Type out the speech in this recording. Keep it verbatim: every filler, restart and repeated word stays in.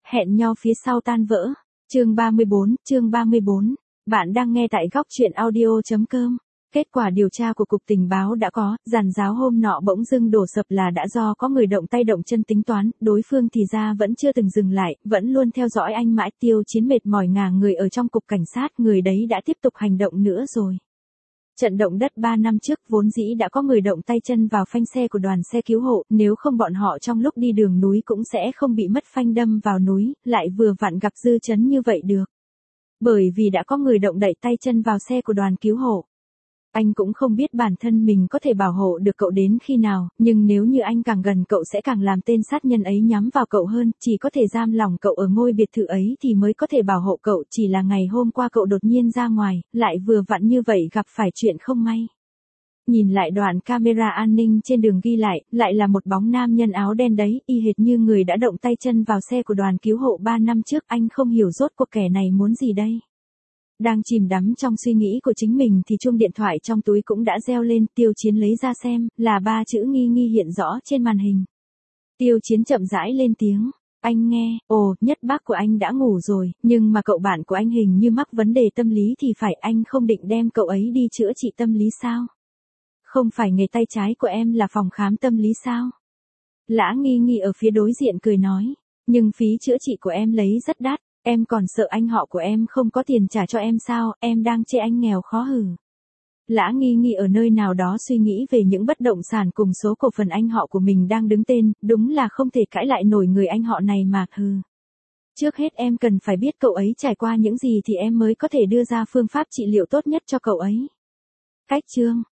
Hẹn nhau phía sau tan vỡ. Chương ba mươi bốn, chương ba mươi bốn. Bạn đang nghe tại góc truyện audio chấm com. Kết quả điều tra của Cục Tình báo đã có, giàn giáo hôm nọ bỗng dưng đổ sập là đã do có người động tay động chân tính toán, đối phương thì ra vẫn chưa từng dừng lại, vẫn luôn theo dõi anh mãi. Tiêu Chiến mệt mỏi ngả người ở trong cục cảnh sát, người đấy đã tiếp tục hành động nữa rồi. Trận động đất ba năm trước vốn dĩ đã có người động tay chân vào phanh xe của đoàn xe cứu hộ, nếu không bọn họ trong lúc đi đường núi cũng sẽ không bị mất phanh đâm vào núi, lại vừa vặn gặp dư chấn như vậy được. Bởi vì đã có người động đẩy tay chân vào xe của đoàn cứu hộ. Anh cũng không biết bản thân mình có thể bảo hộ được cậu đến khi nào, nhưng nếu như anh càng gần cậu sẽ càng làm tên sát nhân ấy nhắm vào cậu hơn, chỉ có thể giam lỏng cậu ở ngôi biệt thự ấy thì mới có thể bảo hộ cậu. Chỉ là ngày hôm qua cậu đột nhiên ra ngoài, lại vừa vặn như vậy gặp phải chuyện không may. Nhìn lại đoạn camera an ninh trên đường ghi lại, lại là một bóng nam nhân áo đen đấy, y hệt như người đã động tay chân vào xe của đoàn cứu hộ ba năm trước. Anh không hiểu rốt cuộc kẻ này muốn gì đây. Đang chìm đắm trong suy nghĩ của chính mình thì chuông điện thoại trong túi cũng đã reo lên. Tiêu Chiến lấy ra xem, là ba chữ nghi nghi hiện rõ trên màn hình. Tiêu Chiến chậm rãi lên tiếng. Anh nghe, ồ, Nhất bác của anh đã ngủ rồi, nhưng mà cậu bạn của anh hình như mắc vấn đề tâm lý thì phải, anh không định đem cậu ấy đi chữa trị tâm lý sao? Không phải nghề tay trái của em là phòng khám tâm lý sao? Lã nghi nghi ở phía đối diện cười nói, nhưng phí chữa trị của em lấy rất đắt. Em còn sợ anh họ của em không có tiền trả cho em sao, em đang chê anh nghèo khó hử. Lã nghi nghi ở nơi nào đó suy nghĩ về những bất động sản cùng số cổ phần anh họ của mình đang đứng tên, đúng là không thể cãi lại nổi người anh họ này mà hừ. Trước hết em cần phải biết cậu ấy trải qua những gì thì em mới có thể đưa ra phương pháp trị liệu tốt nhất cho cậu ấy. Cách chương,